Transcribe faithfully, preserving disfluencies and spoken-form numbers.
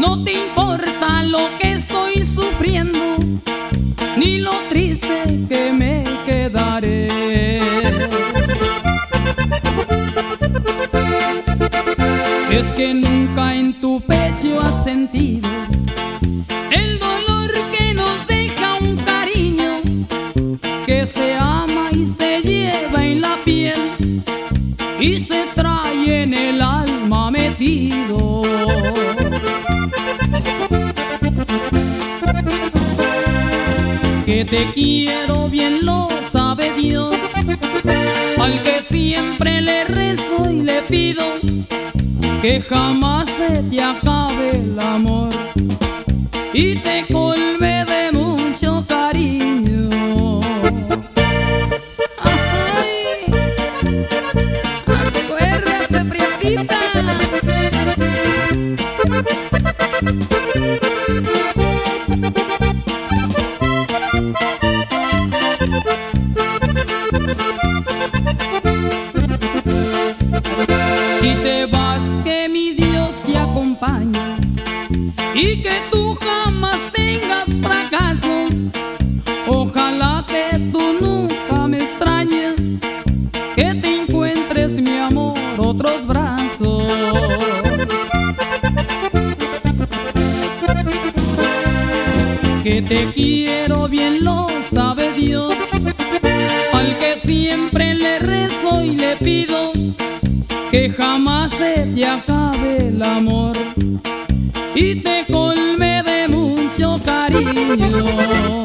No te importa lo que estoy sufriendo, ni lo triste que me quedaré. Es que nunca en tu pecho has sentido el dolor que nos deja un cariño que se ama y se lleva en la piel y se trae en el alma metido. Que te quiero bien lo sabe Dios, al que siempre le rezo y le pido que jamás se te acabe el amor y te colme de mucho cariño. Ay, acuérdate, prietita. Si te vas, que mi Dios te acompañe y que tú jamás tengas fracasos. Ojalá que tú nunca me extrañes, que te encuentres, mi amor, otros brazos. Que te quiero bien lo sabe Dios, al que siempre le rezo y le pido que jamás se te acabe el amor y te colme de mucho cariño.